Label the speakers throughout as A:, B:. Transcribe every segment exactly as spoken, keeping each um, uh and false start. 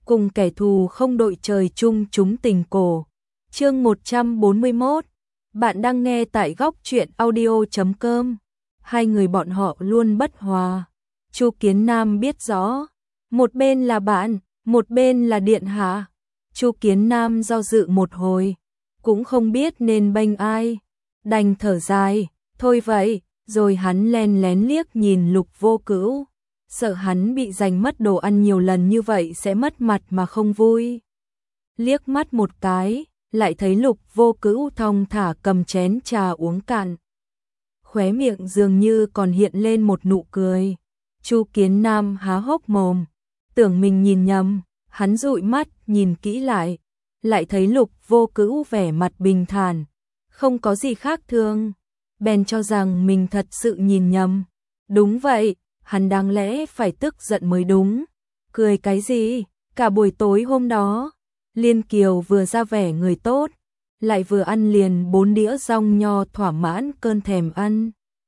A: cùng kẻ thù không đội trời chung chúng tình cổ. Chương một trăm bốn mươi mốt. Bạn đang nghe tại góc truyện audio chấm com. Hai người bọn họ luôn bất hòa. Chu Kiến Nam biết rõ, một bên là bạn, một bên là điện hạ. Chu Kiến Nam do dự một hồi, cũng không biết nên bênh ai, đành thở dài, thôi vậy, rồi hắn len lén liếc nhìn Lục Vô Cữu, sợ hắn bị giành mất đồ ăn nhiều lần như vậy sẽ mất mặt mà không vui. Liếc mắt một cái, lại thấy Lục Vô Cữu thong thả cầm chén trà uống cạn. Khóe miệng dường như còn hiện lên một nụ cười. Chu Kiến Nam há hốc mồm, tưởng mình nhìn nhầm, hắn dụi mắt nhìn kỹ lại, lại thấy Lục Vô Cữu vẻ mặt bình thản, không có gì khác thường, bèn cho rằng mình thật sự nhìn nhầm. Đúng vậy, hắn đáng lẽ phải tức giận mới đúng. Cười cái gì? Cả buổi tối hôm đó, Liên Kiều vừa ra vẻ người tốt, lại vừa ăn liền bốn đĩa rong nho thỏa mãn cơn thèm ăn.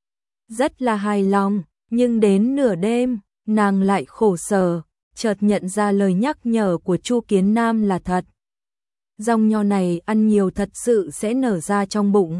A: Rất là hài lòng, nhưng đến nửa đêm, nàng lại khổ sở, chợt nhận ra lời nhắc nhở của Chu Kiến Nam là thật. Rong nho này ăn nhiều thật sự sẽ nở ra trong bụng.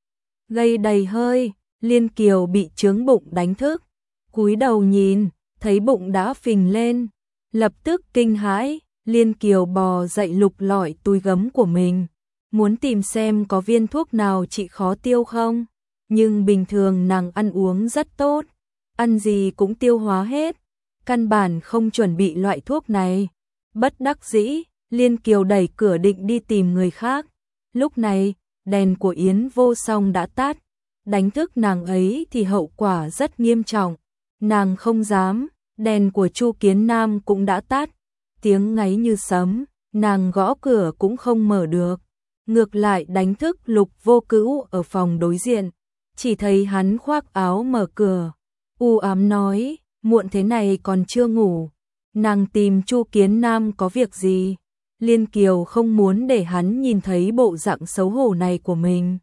A: Gây đầy hơi, Liên Kiều bị chướng bụng đánh thức, cúi đầu nhìn, thấy bụng đã phình lên, lập tức kinh hãi, Liên Kiều bò dậy lục lọi túi gấm của mình, muốn tìm xem có viên thuốc nào trị khó tiêu không, nhưng bình thường nàng ăn uống rất tốt, ăn gì cũng tiêu hóa hết, căn bản không chuẩn bị loại thuốc này. Bất đắc dĩ, Liên Kiều đẩy cửa định đi tìm người khác. Lúc này, đèn của Yến Vô Song đã tắt, đánh thức nàng ấy thì hậu quả rất nghiêm trọng. Nàng không dám, đèn của Chu Kiến Nam cũng đã tắt, tiếng ngáy như sấm, nàng gõ cửa cũng không mở được. Ngược lại đánh thức Lục Vô Cữu ở phòng đối diện, chỉ thấy hắn khoác áo mở cửa, u ám nói, muộn thế này còn chưa ngủ, nàng tìm Chu Kiến Nam có việc gì? Liên Kiều không muốn để hắn nhìn thấy bộ dạng xấu hổ này của mình.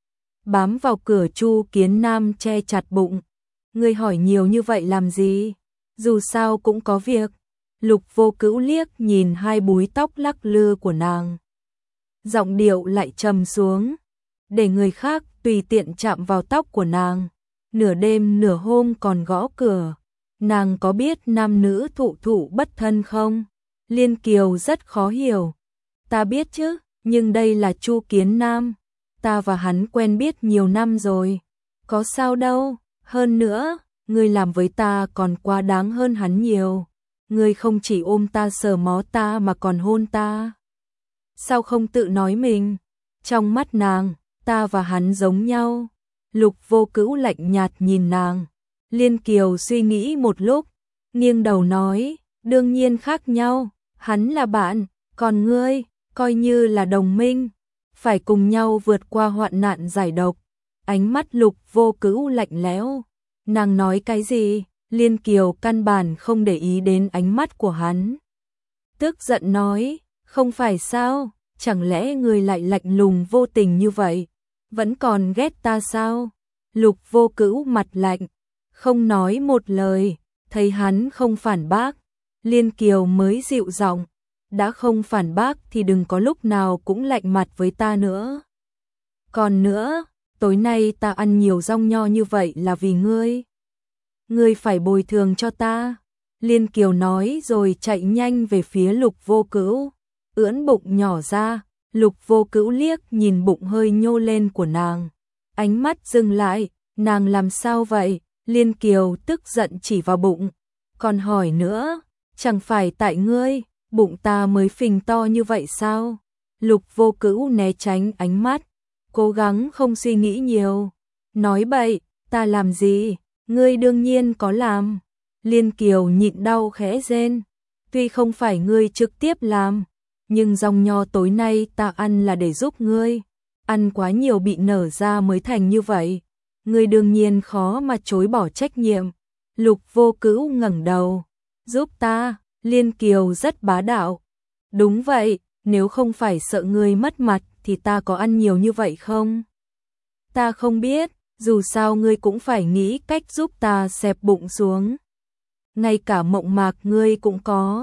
A: Bám vào cửa Chu Kiến Nam che chặt bụng. Ngươi hỏi nhiều như vậy làm gì? Dù sao cũng có việc. Lục Vô Cữu liếc nhìn hai búi tóc lắc lư của nàng. Giọng điệu lại trầm xuống, để người khác tùy tiện chạm vào tóc của nàng. Nửa đêm nửa hôm còn gõ cửa. Nàng có biết nam nữ thụ thụ bất thân không? Liên Kiều rất khó hiểu. Ta biết chứ, nhưng đây là Chu Kiến Nam. Ta và hắn quen biết nhiều năm rồi. Có sao đâu, hơn nữa, ngươi làm với ta còn quá đáng hơn hắn nhiều. Ngươi không chỉ ôm ta sờ mó ta mà còn hôn ta. Sao không tự nói mình? Trong mắt nàng, ta và hắn giống nhau. Lục Vô Cữu lạnh nhạt nhìn nàng. Liên Kiều suy nghĩ một lúc, nghiêng đầu nói, đương nhiên khác nhau, hắn là bạn, còn ngươi, coi như là đồng minh, phải cùng nhau vượt qua hoạn nạn giải độc. Ánh mắt Lục Vô Cữu lạnh lẽo, nàng nói cái gì? Liên Kiều căn bản không để ý đến ánh mắt của hắn. Tức giận nói, không phải sao, chẳng lẽ ngươi lại lạnh lùng vô tình như vậy, vẫn còn ghét ta sao? Lục Vô Cữu mặt lạnh, không nói một lời, thấy hắn không phản bác, Liên Kiều mới dịu giọng, đã không phản bác thì đừng có lúc nào cũng lạnh mặt với ta nữa. Còn nữa, tối nay ta ăn nhiều rong nho như vậy là vì ngươi. Ngươi phải bồi thường cho ta. Liên Kiều nói rồi chạy nhanh về phía Lục Vô Cữu, ưỡn bụng nhỏ ra, Lục Vô Cữu liếc nhìn bụng hơi nhô lên của nàng. Ánh mắt dừng lại, nàng làm sao vậy? Liên Kiều tức giận chỉ vào bụng, còn hỏi nữa, chẳng phải tại ngươi, bụng ta mới phình to như vậy sao? Lục Vô Cữu né tránh ánh mắt, cố gắng không suy nghĩ nhiều. Nói bậy, ta làm gì? Ngươi đương nhiên có làm. Liên Kiều nhịn đau khẽ rên, tuy không phải ngươi trực tiếp làm, nhưng rong nho tối nay ta ăn là để giúp ngươi. Ăn quá nhiều bị nở ra mới thành như vậy. Ngươi đương nhiên khó mà chối bỏ trách nhiệm. Lục Vô Cữu ngẩng đầu, giúp ta. Liên Kiều rất bá đạo. Đúng vậy, nếu không phải sợ ngươi mất mặt thì ta có ăn nhiều như vậy không? Ta không biết, dù sao ngươi cũng phải nghĩ cách giúp ta xẹp bụng xuống. Ngay cả mộng mạc ngươi cũng có.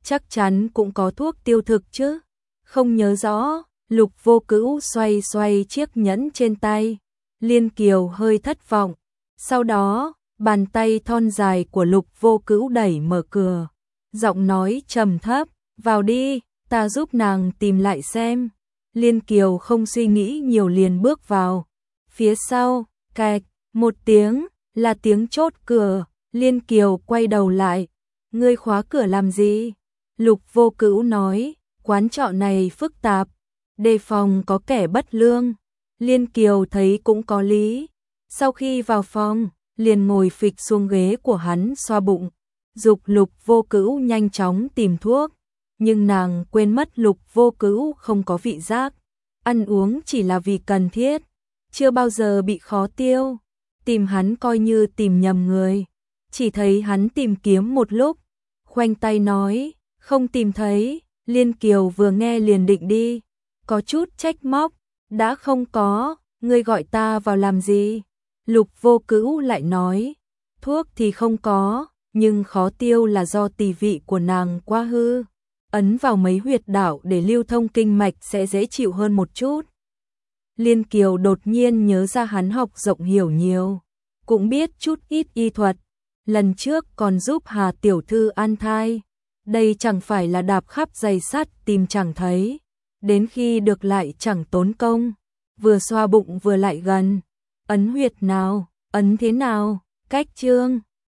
A: chắc chắn cũng có thuốc tiêu thực chứ. Không nhớ rõ, Lục Vô Cữu xoay xoay chiếc nhẫn trên tay. Liên Kiều hơi thất vọng. Sau đó, bàn tay thon dài của Lục Vô Cữu đẩy mở cửa. Giọng nói trầm thấp, vào đi, ta giúp nàng tìm lại xem. Liên Kiều không suy nghĩ nhiều liền bước vào. Phía sau, cạch, một tiếng, là tiếng chốt cửa. Liên Kiều quay đầu lại. Ngươi khóa cửa làm gì? Lục Vô Cữu nói, quán trọ này phức tạp, đề phòng có kẻ bất lương. Liên Kiều thấy cũng có lý. Sau khi vào phòng, liền ngồi phịch xuống ghế của hắn xoa bụng. Dục Lục Vô Cữu nhanh chóng tìm thuốc. Nhưng nàng quên mất Lục Vô Cữu không có vị giác. Ăn uống chỉ là vì cần thiết. Chưa bao giờ bị khó tiêu. Tìm hắn coi như tìm nhầm người. Chỉ thấy hắn tìm kiếm một lúc. Khoanh tay nói, không tìm thấy. Liên Kiều vừa nghe liền định đi. Có chút trách móc. Đã không có, ngươi gọi ta vào làm gì? Lục Vô Cữu lại nói, thuốc thì không có, nhưng khó tiêu là do tỳ vị của nàng quá hư. Ấn vào mấy huyệt đạo để lưu thông kinh mạch sẽ dễ chịu hơn một chút. Liên Kiều đột nhiên nhớ ra hắn học rộng hiểu nhiều, cũng biết chút ít y thuật. Lần trước còn giúp Hà Tiểu Thư an thai. Đây chẳng phải là đạp khắp giày sắt tìm chẳng thấy. Đến khi được lại chẳng tốn công. Vừa xoa bụng vừa lại gần. Ấn huyệt nào, ấn thế nào, cách chương.